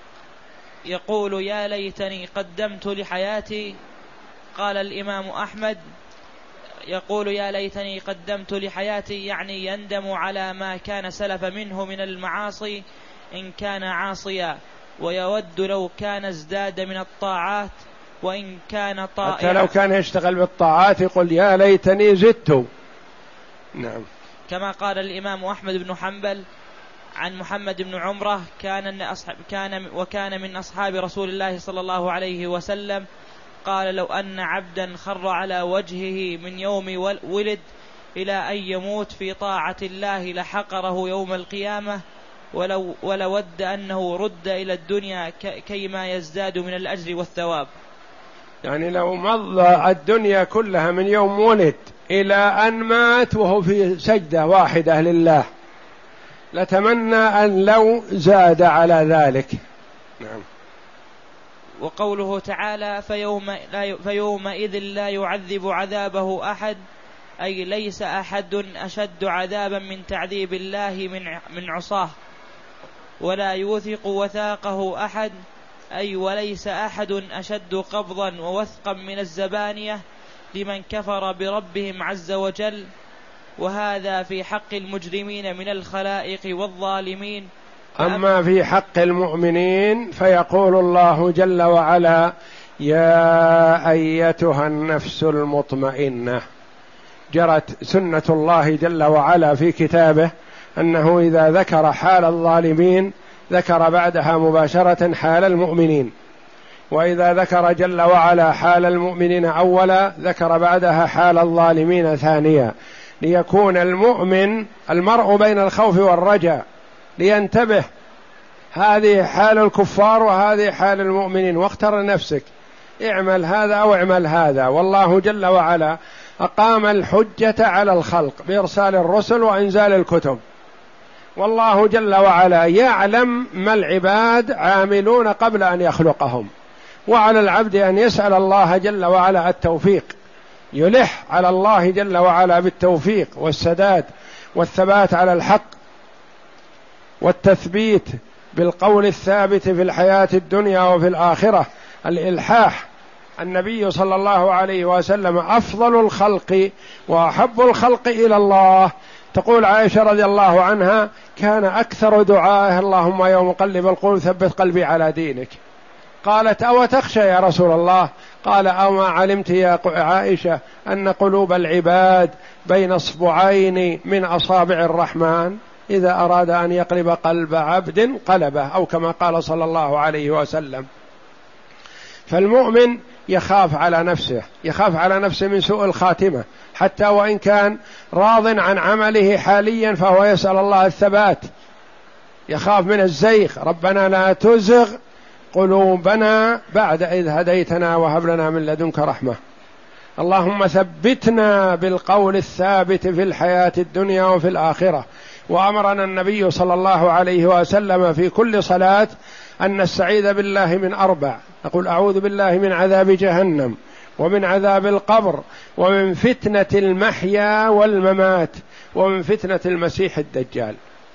S2: يقول: يا ليتني قدمت لحياتي. قال الإمام أحمد: يقول يا ليتني قدمت لحياتي، يعني يندم على ما كان سلف منه من المعاصي إن كان عاصيا، ويود لو كان ازداد من الطاعات وإن كان طائعا.
S1: حتى لو كان يشتغل بالطاعات يقول يا ليتني زدت. نعم.
S2: كما قال الإمام أحمد بن حنبل عن محمد بن عمره كان أصحاب كان وكان من أصحاب رسول الله صلى الله عليه وسلم، قال: لو أن عبدا خر على وجهه من يوم ولد إلى أن يموت في طاعة الله لحقره يوم القيامة، ولو ولود أنه رد إلى الدنيا كيما يزداد من الأجر والثواب.
S1: يعني لو مضى الدنيا كلها من يوم ولد إلى أن مات وهو في سجدة واحدة لله لتمنى أن لو زاد على ذلك. نعم.
S2: وقوله تعالى: فيوم لا فيومئذ لا يعذب عذابه أحد، أي ليس أحد أشد عذابا من تعذيب الله من من عصاه، ولا يوثق وثاقه أحد، أي وليس أحد أشد قبضا ووثقا من الزبانية لمن كفر بربهم عز وجل. وهذا في حق المجرمين من الخلائق والظالمين.
S1: أما في حق المؤمنين فيقول الله جل وعلا: يا أيتها النفس المطمئنة. جرت سنة الله جل وعلا في كتابه أنه إذا ذكر حال الظالمين ذكر بعدها مباشرة حال المؤمنين، وإذا ذكر جل وعلا حال المؤمنين أولا ذكر بعدها حال الظالمين ثانيا، ليكون المؤمن المرء بين الخوف والرجاء، لينتبه هذه حال الكفار وهذه حال المؤمنين، واختر نفسك، اعمل هذا أو اعمل هذا. والله جل وعلا أقام الحجة على الخلق بإرسال الرسل وإنزال الكتب، والله جل وعلا يعلم ما العباد عاملون قبل أن يخلقهم، وعلى العبد أن يسأل الله جل وعلا التوفيق، يلح على الله جل وعلا بالتوفيق والسداد والثبات على الحق والتثبيت بالقول الثابت في الحياة الدنيا وفي الآخرة، الإلحاح. النبي صلى الله عليه وسلم أفضل الخلق وأحب الخلق إلى الله. تقول عائشة رضي الله عنها: كان أكثر دعائه اللهم يا مقلب القلوب ثبت قلبي على دينك. قالت: أو تخشى يا رسول الله؟ قال: أما علمت يا عائشة أن قلوب العباد بين اصبعين من أصابع الرحمن، إذا أراد أن يقلب قلب عبد قلبه، أو كما قال صلى الله عليه وسلم. فالمؤمن يخاف على نفسه، يخاف على نفسه من سوء الخاتمة، حتى وإن كان راض عن عمله حاليا فهو يسأل الله الثبات، يخاف من الزيغ. ربنا لا تزغ قلوبنا بعد إذ هديتنا وهب لنا من لدنك رحمة. اللهم ثبتنا بالقول الثابت في الحياة الدنيا وفي الآخرة. وأمرنا النبي صلى الله عليه وسلم في كل صلاة أن نستعيذ بالله من أربع، نقول: أعوذ بالله من عذاب جهنم، ومن عذاب القبر، ومن فتنة المحيا والممات، ومن فتنة المسيح الدجال.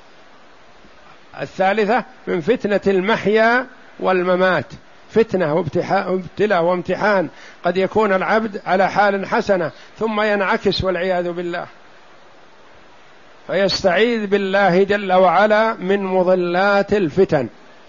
S1: الثالثة من فتنة المحيا والممات، فتنة وابتلاء وامتحان، قد يكون العبد على حال حسنة ثم ينعكس والعياذ بالله، فيستعيذ بالله جل وعلا من مضلات الفتن.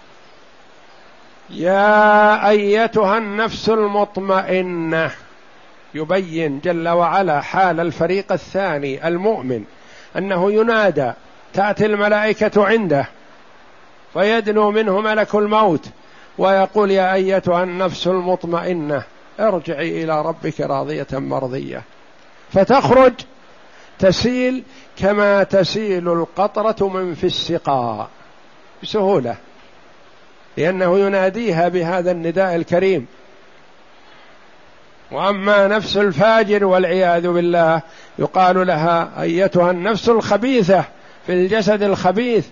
S1: يا أيتها النفس المطمئنة، يبين جل وعلا حال الفريق الثاني المؤمن، أنه ينادى، تأتي الملائكة عنده فيدنو منه ملك الموت ويقول: يا أيتها النفس المطمئنة ارجعي إلى ربك راضية مرضية، فتخرج تسيل كما تسيل القطرة من في السقاء بسهولة، لأنه يناديها بهذا النداء الكريم. وأما نفس الفاجر والعياذ بالله يقال لها: أيتها النفس الخبيثة، في الجسد الخبيث،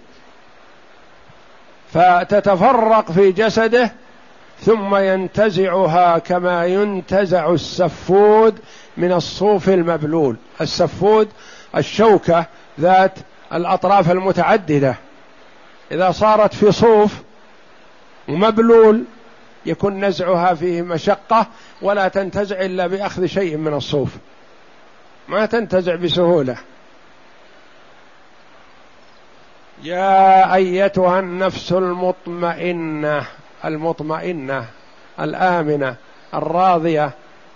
S1: فتتفرق في جسده ثم ينتزعها كما ينتزع السفود من الصوف المبلول. السفود الشوكة ذات الأطراف المتعددة، إذا صارت في صوف ومبلول يكون نزعها فيه مشقة، ولا تنتزع إلا بأخذ شيء من الصوف، ما تنتزع بسهولة. يا أيتها النفس المطمئنة، المطمئنة الآمنة الراضية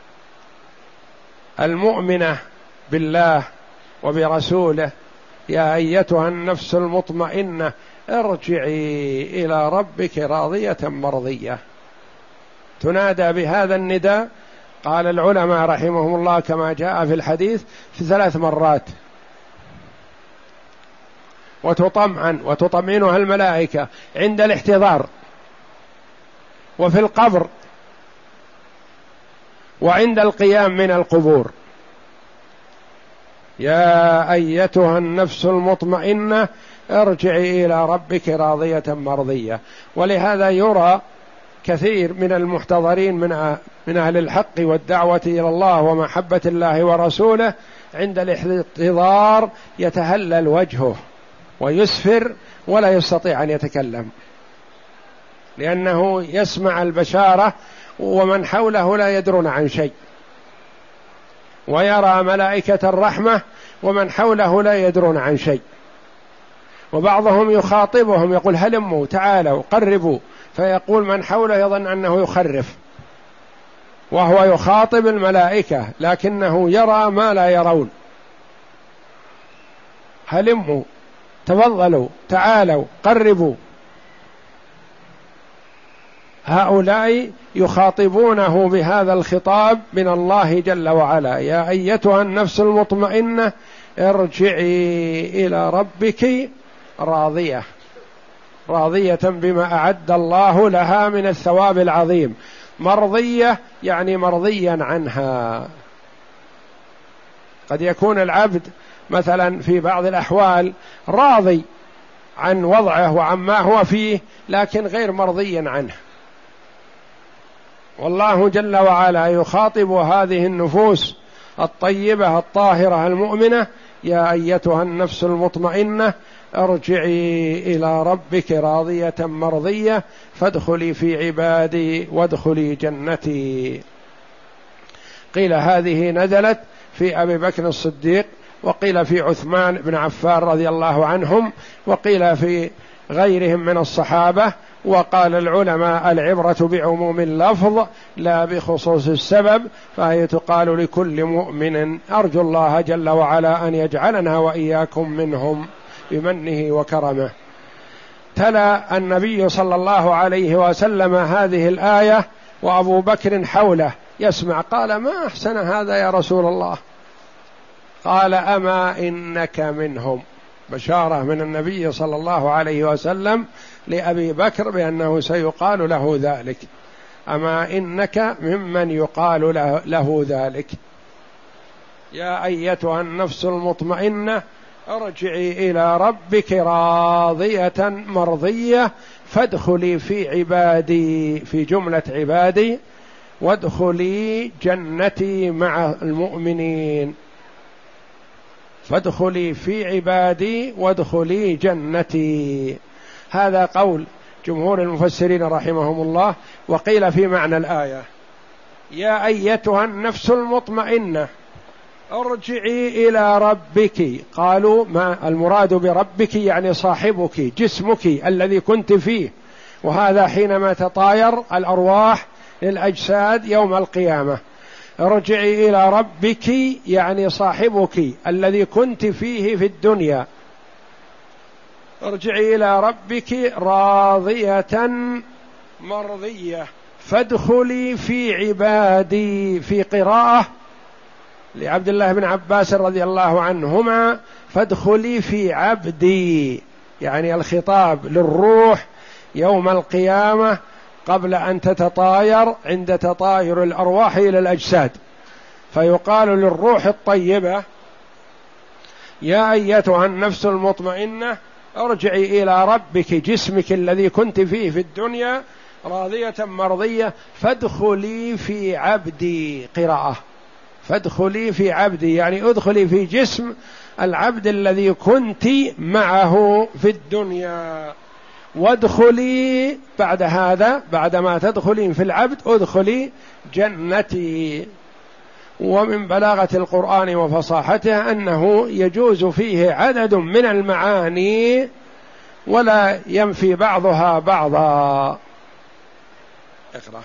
S1: المؤمنة بالله وبرسوله، يا أيتها النفس المطمئنة ارجعي إلى ربك راضية مرضية. تنادى بهذا النداء، قال العلماء رحمهم الله كما جاء في الحديث، في ثلاث مرات، وتطمئن وتطمئنها الملائكة عند الاحتضار، وفي القبر، وعند القيام من القبور. يا أيتها النفس المطمئنة ارجعي إلى ربك راضية مرضية. ولهذا يرى كثير من المحتضرين من من أهل الحق والدعوة إلى الله ومحبة الله ورسوله عند الاحتضار يتهلل وجهه ويسفر ولا يستطيع أن يتكلم، لأنه يسمع البشارة ومن حوله لا يدرون عن شيء، ويرى ملائكة الرحمة ومن حوله لا يدرون عن شيء. وبعضهم يخاطبهم يقول: هلموا تعالوا قربوا، فيقول من حوله يظن أنه يخرف، وهو يخاطب الملائكة لكنه يرى ما لا يرون. هلموا تفضلوا تعالوا قربوا. هؤلاء يخاطبونه بهذا الخطاب من الله جل وعلا: يا أيتها النفس المطمئنة ارجعي إلى ربك راضية، راضية بما أعد الله لها من الثواب العظيم، مرضية يعني مرضيا عنها. قد يكون العبد مثلا في بعض الأحوال راضي عن وضعه وعما هو فيه، لكن غير مرضي عنه، والله جل وعلا يخاطب هذه النفوس الطيبة الطاهرة المؤمنة: يا أيتها النفس المطمئنة ارجعي إلى ربك راضية مرضية فادخلي في عبادي وادخلي جنتي. قيل هذه نزلت في أبي بكر الصديق، وقيل في عثمان بن عفان رضي الله عنهم، وقيل في غيرهم من الصحابة. وقال العلماء العبرة بعموم اللفظ لا بخصوص السبب، فهي تقال لكل مؤمن. أرجو الله جل وعلا أن يجعلنا وإياكم منهم بمنه وكرمه. تلا النبي صلى الله عليه وسلم هذه الآية وأبو بكر حوله يسمع، قال: ما أحسن هذا يا رسول الله. قال: أما إنك منهم. بشارة من النبي صلى الله عليه وسلم لأبي بكر بأنه سيقال له ذلك. أما إنك ممن يقال له, له ذلك. يا أيتها النفس المطمئنة ارجعي إلى ربك راضية مرضية فادخلي في عبادي، في جملة عبادي، وادخلي جنتي مع المؤمنين. فادخلي في عبادي وادخلي جنتي. هذا قول جمهور المفسرين رحمهم الله. وقيل في معنى الآية: يا أيتها النفس المطمئنة ارجعي إلى ربك. قالوا ما المراد بربك؟ يعني صاحبك، جسمك الذي كنت فيه، وهذا حينما تطاير الأرواح للأجساد يوم القيامة. ارجعي إلى ربك يعني صاحبك الذي كنت فيه في الدنيا. ارجعي إلى ربك راضية مرضية فادخلي في عبادي. في قراءة لعبد الله بن عباس رضي الله عنهما: فادخلي في عبدي، يعني الخطاب للروح يوم القيامة قبل أن تتطاير عند تطاير الأرواح إلى الأجساد، فيقال للروح الطيبة: يا أيتها النفس المطمئنة ارجعي إلى ربك، جسمك الذي كنت فيه في الدنيا، راضية مرضية فادخلي في عبدي. قراءة: فادخلي في عبدي، يعني ادخلي في جسم العبد الذي كنت معه في الدنيا. وادخلي بعد هذا، بعدما تدخلين في العبد، ادخلي جنتي. ومن بلاغة القرآن وفصاحته أنه يجوز فيه عدد من المعاني ولا ينفي بعضها بعضا. اقرأ.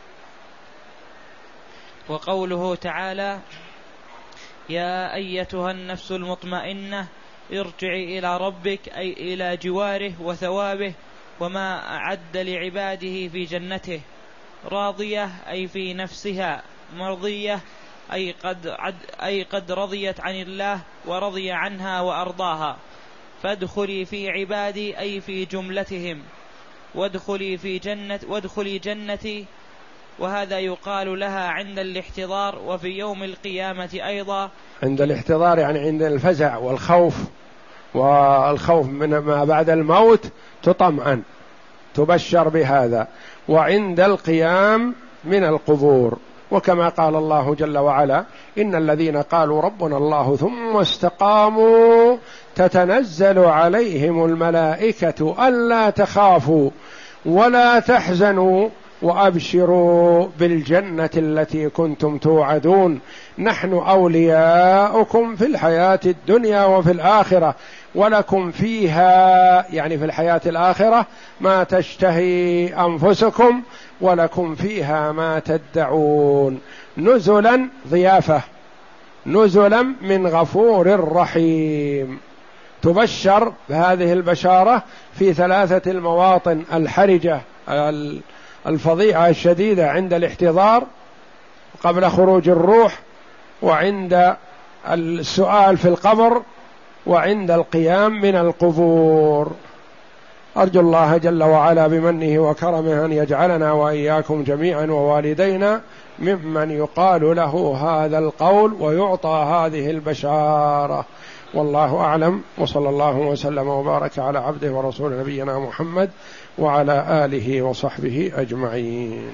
S2: وقوله تعالى: يا أيتها النفس المطمئنة ارجعي إلى ربك، أي إلى جواره وثوابه وما أعد لعباده في جنته. راضية أي في نفسها، مرضية أي قد, عد أي قد رضيت عن الله ورضي عنها وأرضاها. فادخلي في عبادي أي في جملتهم، وادخلي في جنة وادخلي جنتي. وهذا يقال لها عند الاحتضار وفي يوم القيامة أيضا.
S1: عند الاحتضار يعني عند الفزع والخوف، والخوف من ما بعد الموت تطمئن، تبشر بهذا. وعند القيام من القبور، وكما قال الله جل وعلا: إن الذين قالوا ربنا الله ثم استقاموا تتنزل عليهم الملائكة ألا تخافوا ولا تحزنوا وأبشروا بالجنة التي كنتم توعدون نحن أولياؤكم في الحياة الدنيا وفي الآخرة ولكم فيها، يعني في الحياة الآخرة، ما تشتهي أنفسكم ولكم فيها ما تدعون نزلا، ضيافة، نزلا من غفور رحيم. تبشر بهذه البشارة في ثلاثة المواطن الحرجة الفظيعة الشديدة: عند الاحتضار قبل خروج الروح، وعند السؤال في القبر، وعند القيام من القبور. أرجو الله جل وعلا بمنه وكرمه أن يجعلنا وإياكم جميعا ووالدينا ممن يقال له هذا القول ويعطى هذه البشارة. والله أعلم، وصلى الله وسلم وبارك على عبده ورسول نبينا محمد وعلى آله وصحبه أجمعين.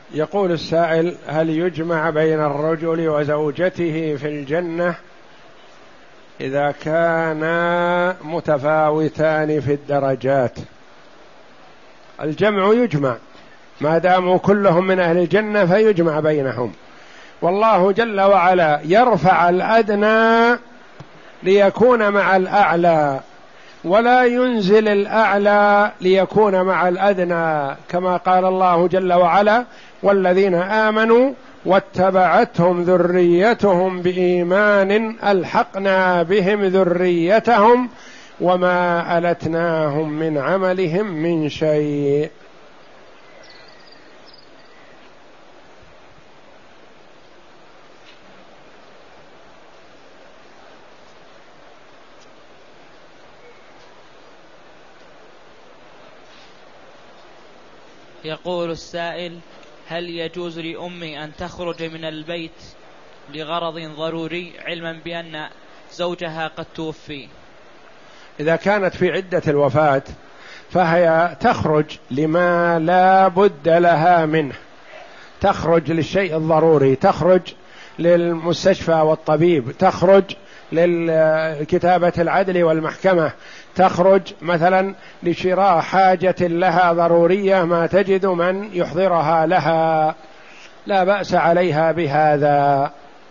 S1: يقول السائل: هل يجمع بين الرجل وزوجته في الجنة إذا كانا متفاوتان في الدرجات؟ الجمع يجمع ما داموا كلهم من أهل الجنة، فيجمع بينهم، والله جل وعلا يرفع الأدنى ليكون مع الأعلى، ولا ينزل الأعلى ليكون مع الأدنى، كما قال الله جل وعلا: والذين آمنوا واتبعتهم ذريتهم بإيمان ألحقنا بهم ذريتهم وما ألتناهم من عملهم من شيء.
S2: يقول السائل: هل يجوز لأمي أن تخرج من البيت لغرض ضروري علما بأن زوجها قد توفي؟
S1: إذا كانت في عدة الوفاة فهي تخرج لما لا بد لها منه، تخرج للشيء الضروري، تخرج للمستشفى والطبيب، تخرج لكتابة العدل والمحكمة، تخرج مثلا لشراء حاجة لها ضرورية ما تجد من يحضرها لها، لا بأس عليها بهذا.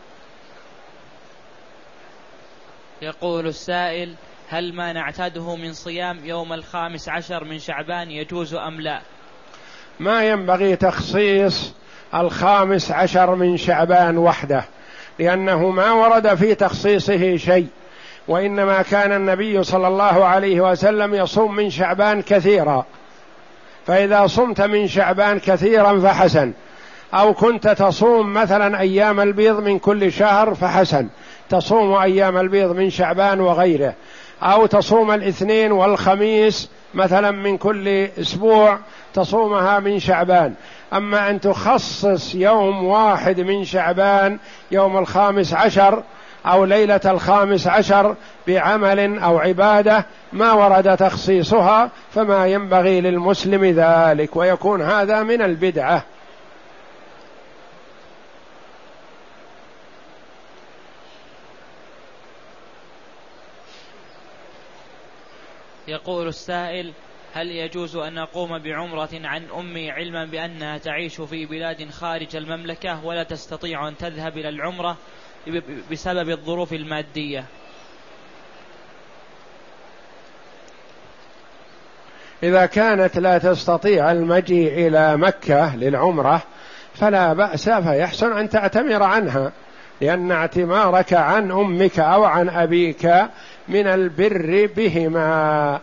S2: يقول السائل: هل ما نعتاده من صيام يوم الخامس عشر من شعبان يجوز أم لا؟
S1: ما ينبغي تخصيص الخامس عشر من شعبان وحده، لأنه ما ورد في تخصيصه شيء، وإنما كان النبي صلى الله عليه وسلم يصوم من شعبان كثيرا، فإذا صمت من شعبان كثيرا فحسن، أو كنت تصوم مثلا أيام البيض من كل شهر فحسن، تصوم أيام البيض من شعبان وغيره، أو تصوم الاثنين والخميس مثلا من كل أسبوع تصومها من شعبان. أما أن تخصص يوم واحد من شعبان، يوم الخامس عشر أو ليلة الخامس عشر، بعمل أو عبادة ما ورد تخصيصها، فما ينبغي للمسلم ذلك، ويكون هذا من البدعة.
S2: يقول السائل: هل يجوز أن أقوم بعمرة عن أمي علما بأنها تعيش في بلاد خارج المملكة ولا تستطيع أن تذهب إلى العمرة بسبب الظروف المادية؟
S1: إذا كانت لا تستطيع المجيء إلى مكة للعمرة فلا بأس، فيحسن أن تعتمر عنها، لأن اعتمارك عن أمك أو عن أبيك من البر بهما.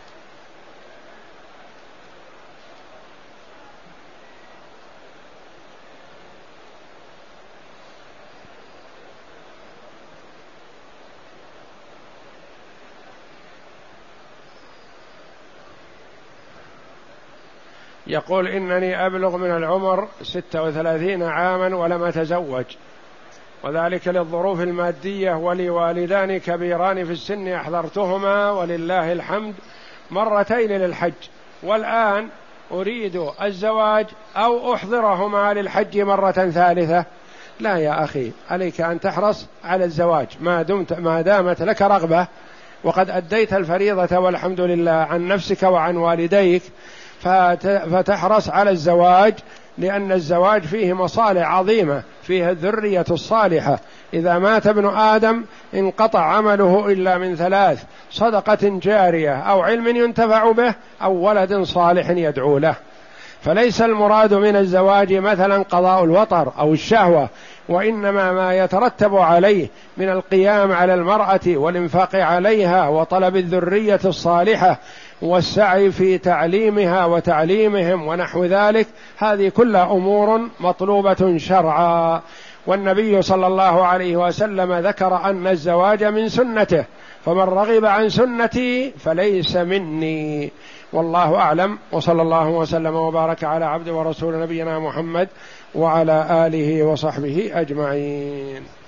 S1: يقول: إنني أبلغ من العمر ستة وثلاثين عاما ولم أتزوج، وذلك للظروف المادية، ولي والدان كبيران في السن أحضرتهما ولله الحمد مرتين للحج، والآن أريد الزواج أو أحضرهما للحج مرة ثالثة. لا يا أخي، عليك أن تحرص على الزواج ما دمت ما دامت لك رغبة وقد أديت الفريضة والحمد لله عن نفسك وعن والديك، فتحرص على الزواج، لأن الزواج فيه مصالح عظيمة، فيه الذرية الصالحة. إذا مات ابن آدم انقطع عمله إلا من ثلاث: صدقة جارية أو علم ينتفع به أو ولد صالح يدعو له. فليس المراد من الزواج مثلا قضاء الوطر أو الشهوة، وإنما ما يترتب عليه من القيام على المرأة والإنفاق عليها وطلب الذرية الصالحة والسعي في تعليمها وتعليمهم ونحو ذلك، هذه كلها أمور مطلوبة شرعا. والنبي صلى الله عليه وسلم ذكر أن الزواج من سنته، فمن رغب عن سنتي فليس مني. والله أعلم، وصلى الله وسلم وبارك على عبد ورسول نبينا محمد وعلى آله وصحبه أجمعين.